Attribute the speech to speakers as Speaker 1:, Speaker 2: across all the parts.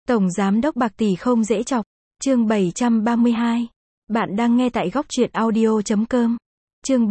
Speaker 1: Tổng giám đốc bạc tỷ không dễ chọc. Chương 732. Bạn đang nghe tại góc truyện audio.com. Chương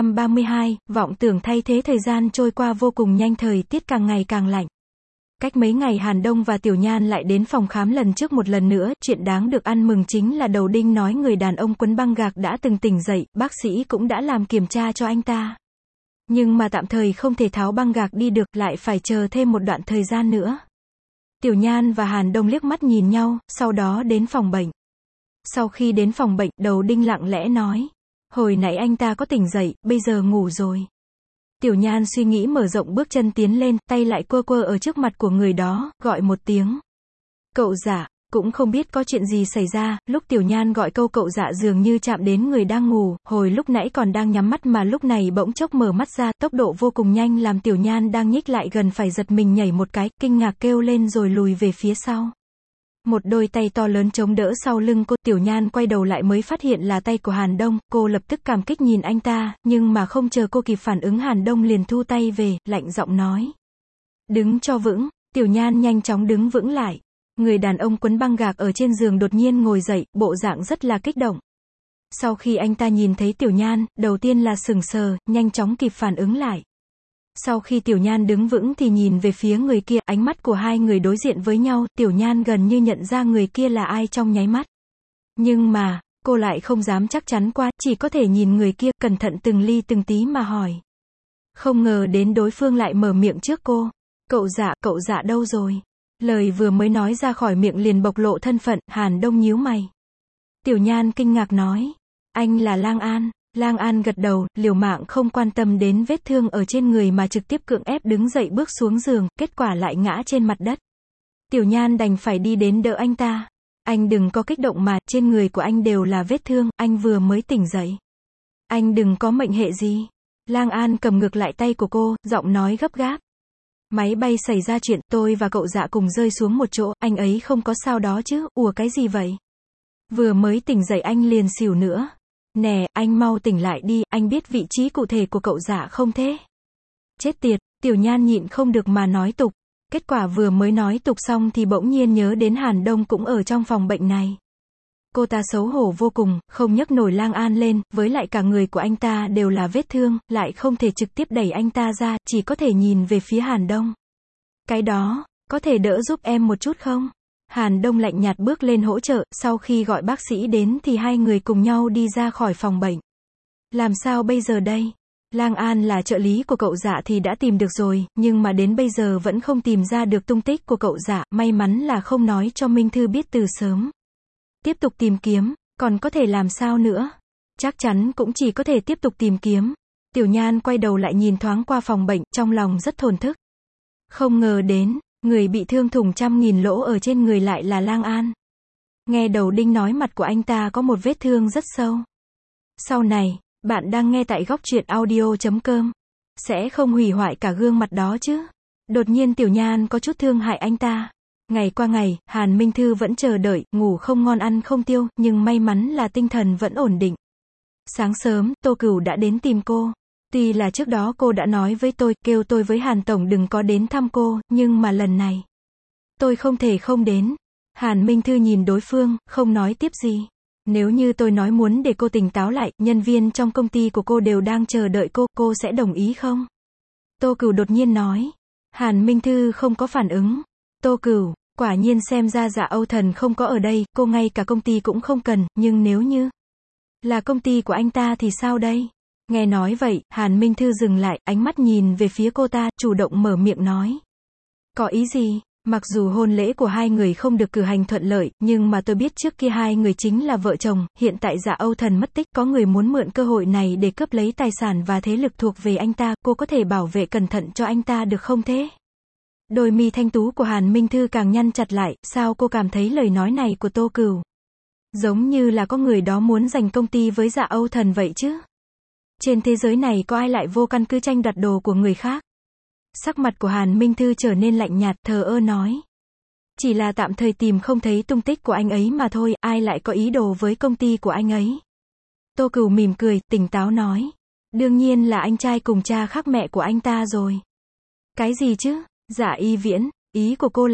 Speaker 1: 732, vọng tưởng thay thế. Thời gian trôi qua vô cùng nhanh, thời tiết càng ngày càng lạnh. Cách mấy ngày Hàn Đông và Tiểu Nhan lại đến phòng khám lần trước một lần nữa. Chuyện đáng được ăn mừng chính là đầu đinh nói người đàn ông quấn băng gạc đã từng tỉnh dậy, bác sĩ cũng đã làm kiểm tra cho anh ta. Nhưng mà tạm thời không thể tháo băng gạc đi được, lại phải chờ thêm một đoạn thời gian nữa. Tiểu Nhan và Hàn Đông liếc mắt nhìn nhau, sau đó đến phòng bệnh. Sau khi đến phòng bệnh, đầu đinh lặng lẽ nói. Hồi nãy anh ta có tỉnh dậy, bây giờ ngủ rồi. Tiểu Nhan suy nghĩ mở rộng bước chân tiến lên, tay lại quơ quơ ở trước mặt của người đó, gọi một tiếng. Cậu Dạ. Cũng không biết có chuyện gì xảy ra, lúc Tiểu Nhan gọi câu cậu Dạ dường như chạm đến người đang ngủ, hồi lúc nãy còn đang nhắm mắt mà lúc này bỗng chốc mở mắt ra, tốc độ vô cùng nhanh làm Tiểu Nhan đang nhích lại gần phải giật mình nhảy một cái, kinh ngạc kêu lên rồi lùi về phía sau. Một đôi tay to lớn chống đỡ sau lưng cô. Tiểu Nhan quay đầu lại mới phát hiện là tay của Hàn Đông, cô lập tức cảm kích nhìn anh ta, nhưng mà không chờ cô kịp phản ứng Hàn Đông liền thu tay về, lạnh giọng nói. Đứng cho vững. Tiểu Nhan nhanh chóng đứng vững lại. Người đàn ông quấn băng gạc ở trên giường đột nhiên ngồi dậy, bộ dạng rất là kích động. Sau khi anh ta nhìn thấy Tiểu Nhan, đầu tiên là sững sờ, nhanh chóng kịp phản ứng lại. Sau khi Tiểu Nhan đứng vững thì nhìn về phía người kia, ánh mắt của hai người đối diện với nhau, Tiểu Nhan gần như nhận ra người kia là ai trong nháy mắt. Nhưng mà, cô lại không dám chắc chắn qua, chỉ có thể nhìn người kia, cẩn thận từng ly từng tí mà hỏi. Không ngờ đến đối phương lại mở miệng trước cô. Cậu Dạ đâu rồi? Lời vừa mới nói ra khỏi miệng liền bộc lộ thân phận. Hàn Đông nhíu mày. Tiểu Nhan kinh ngạc nói. Anh là Lang An. Lang An gật đầu, liều mạng không quan tâm đến vết thương ở trên người mà trực tiếp cưỡng ép đứng dậy bước xuống giường, kết quả lại ngã trên mặt đất. Tiểu Nhan đành phải đi đến đỡ anh ta. Anh đừng có kích động mà, trên người của anh đều là vết thương, anh vừa mới tỉnh dậy. Anh đừng có mệnh hệ gì. Lang An cầm ngược lại tay của cô, giọng nói gấp gáp. Máy bay xảy ra chuyện, tôi và cậu Dạ cùng rơi xuống một chỗ, anh ấy không có sao đó chứ, ủa cái gì vậy? Vừa mới tỉnh dậy anh liền xỉu nữa. Nè, anh mau tỉnh lại đi, anh biết vị trí cụ thể của cậu Dạ không thế? Chết tiệt, Tiểu Nhan nhịn không được mà nói tục. Kết quả vừa mới nói tục xong thì bỗng nhiên nhớ đến Hàn Đông cũng ở trong phòng bệnh này. Cô ta xấu hổ vô cùng, không nhấc nổi Lang An lên, với lại cả người của anh ta đều là vết thương, lại không thể trực tiếp đẩy anh ta ra, chỉ có thể nhìn về phía Hàn Đông. Cái đó, có thể đỡ giúp em một chút không? Hàn Đông lạnh nhạt bước lên hỗ trợ, sau khi gọi bác sĩ đến thì hai người cùng nhau đi ra khỏi phòng bệnh. Làm sao bây giờ đây? Lang An là trợ lý của cậu Dạ thì đã tìm được rồi, nhưng mà đến bây giờ vẫn không tìm ra được tung tích của cậu Dạ, may mắn là không nói cho Minh Thư biết từ sớm. Tiếp tục tìm kiếm, còn có thể làm sao nữa? Chắc chắn cũng chỉ có thể tiếp tục tìm kiếm. Tiểu Nhan quay đầu lại nhìn thoáng qua phòng bệnh, trong lòng rất thổn thức. Không ngờ đến, người bị thương thủng 100.000 lỗ ở trên người lại là Lang An. Nghe đầu đinh nói mặt của anh ta có một vết thương rất sâu. Sau này, bạn đang nghe tại góc truyện audio.com. Sẽ không hủy hoại cả gương mặt đó chứ? Đột nhiên Tiểu Nhan có chút thương hại anh ta. Ngày qua ngày, Hàn Minh Thư vẫn chờ đợi, ngủ không ngon ăn không tiêu, nhưng may mắn là tinh thần vẫn ổn định. Sáng sớm, Tô Cửu đã đến tìm cô. Tuy là trước đó cô đã nói với tôi, kêu tôi với Hàn Tổng đừng có đến thăm cô, nhưng mà lần này, tôi không thể không đến. Hàn Minh Thư nhìn đối phương, không nói tiếp gì. Nếu như tôi nói muốn để cô tỉnh táo lại, nhân viên trong công ty của cô đều đang chờ đợi cô sẽ đồng ý không? Tô Cửu đột nhiên nói. Hàn Minh Thư không có phản ứng. Tô Cửu, quả nhiên xem ra Dạ Âu Thần không có ở đây, cô ngay cả công ty cũng không cần, nhưng nếu như là công ty của anh ta thì sao đây? Nghe nói vậy, Hàn Minh Thư dừng lại, ánh mắt nhìn về phía cô ta, chủ động mở miệng nói. Có ý gì? Mặc dù hôn lễ của hai người không được cử hành thuận lợi, nhưng mà tôi biết trước kia hai người chính là vợ chồng, hiện tại Dạ Âu Thần mất tích, có người muốn mượn cơ hội này để cướp lấy tài sản và thế lực thuộc về anh ta, cô có thể bảo vệ cẩn thận cho anh ta được không thế? Đôi mi thanh tú của Hàn Minh Thư càng nhăn chặt lại, sao cô cảm thấy lời nói này của Tô Cửu giống như là có người đó muốn giành công ty với Dạ Âu Thần vậy chứ? Trên thế giới này có ai lại vô căn cứ tranh đoạt đồ của người khác? Sắc mặt của Hàn Minh Thư trở nên lạnh nhạt, thờ ơ nói. Chỉ là tạm thời tìm không thấy tung tích của anh ấy mà thôi, ai lại có ý đồ với công ty của anh ấy? Tô Cửu mỉm cười, tỉnh táo nói. Đương nhiên là anh trai cùng cha khác mẹ của anh ta rồi. Cái gì chứ? Dạ Y Viễn, ý của cô là,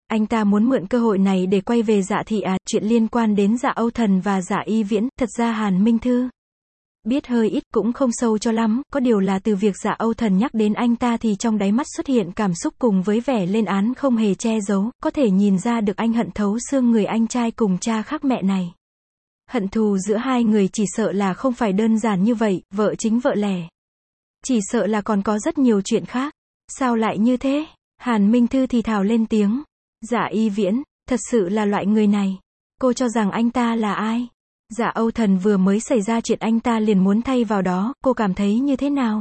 Speaker 1: Anh ta muốn mượn cơ hội này để quay về Dạ thị à, chuyện liên quan đến Dạ Âu Thần và Dạ Y Viễn, thật ra Hàn Minh Thư biết hơi ít, cũng không sâu cho lắm, có điều là từ việc Dạ Âu Thần nhắc đến anh ta thì trong đáy mắt xuất hiện cảm xúc cùng với vẻ lên án không hề che giấu, có thể nhìn ra được anh hận thấu xương người anh trai cùng cha khác mẹ này. Hận thù giữa hai người chỉ sợ là không phải đơn giản như vậy, vợ chính vợ lẽ. Chỉ sợ là còn có rất nhiều chuyện khác. Sao lại như thế? Hàn Minh Thư thì thào lên tiếng. Dạ Y Viễn, thật sự là loại người này. Cô cho rằng anh ta là ai? Dạ Âu Thần vừa mới xảy ra chuyện anh ta liền muốn thay vào đó, cô cảm thấy như thế nào?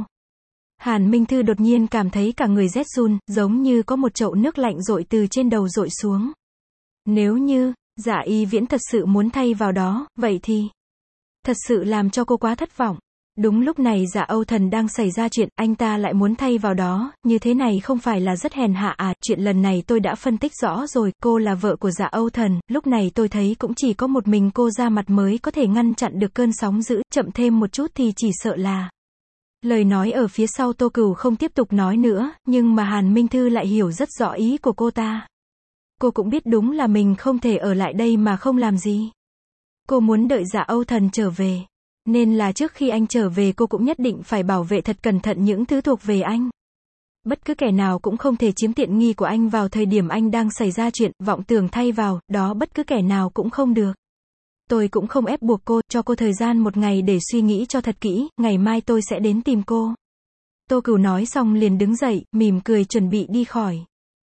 Speaker 1: Hàn Minh Thư đột nhiên cảm thấy cả người rét run, giống như có một chậu nước lạnh dội từ trên đầu dội xuống. Nếu như, Dạ Y Viễn thật sự muốn thay vào đó, vậy thì thật sự làm cho cô quá thất vọng. Đúng lúc này Dạ Âu Thần đang xảy ra chuyện, anh ta lại muốn thay vào đó, như thế này không phải là rất hèn hạ à, chuyện lần này tôi đã phân tích rõ rồi, cô là vợ của Dạ Âu Thần, lúc này tôi thấy cũng chỉ có một mình cô ra mặt mới có thể ngăn chặn được cơn sóng dữ, chậm thêm một chút thì chỉ sợ là. Lời nói ở phía sau Tô Cửu không tiếp tục nói nữa, nhưng mà Hàn Minh Thư lại hiểu rất rõ ý của cô ta. Cô cũng biết đúng là mình không thể ở lại đây mà không làm gì. Cô muốn đợi Dạ Âu Thần trở về. Nên là trước khi anh trở về cô cũng nhất định phải bảo vệ thật cẩn thận những thứ thuộc về anh. Bất cứ kẻ nào cũng không thể chiếm tiện nghi của anh vào thời điểm anh đang xảy ra chuyện, vọng tưởng thay vào, đó bất cứ kẻ nào cũng không được. Tôi cũng không ép buộc cô, cho cô thời gian một ngày để suy nghĩ cho thật kỹ, ngày mai tôi sẽ đến tìm cô. Tô Cửu nói xong liền đứng dậy, mỉm cười chuẩn bị đi khỏi.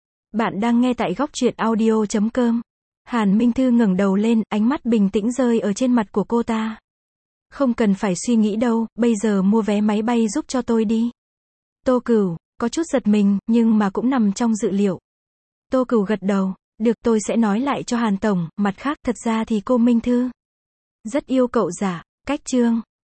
Speaker 1: Bạn đang nghe tại góc truyện audio.com. Hàn Minh Thư ngẩng đầu lên, ánh mắt bình tĩnh rơi ở trên mặt của cô ta. Không cần phải suy nghĩ đâu, bây giờ mua vé máy bay giúp cho tôi đi. Tô Cửu, có chút giật mình, nhưng mà cũng nằm trong dự liệu. Tô Cửu gật đầu, được tôi sẽ nói lại cho Hàn Tổng, mặt khác thật ra thì cô Minh Thư rất yêu cậu Dạ, cách chương.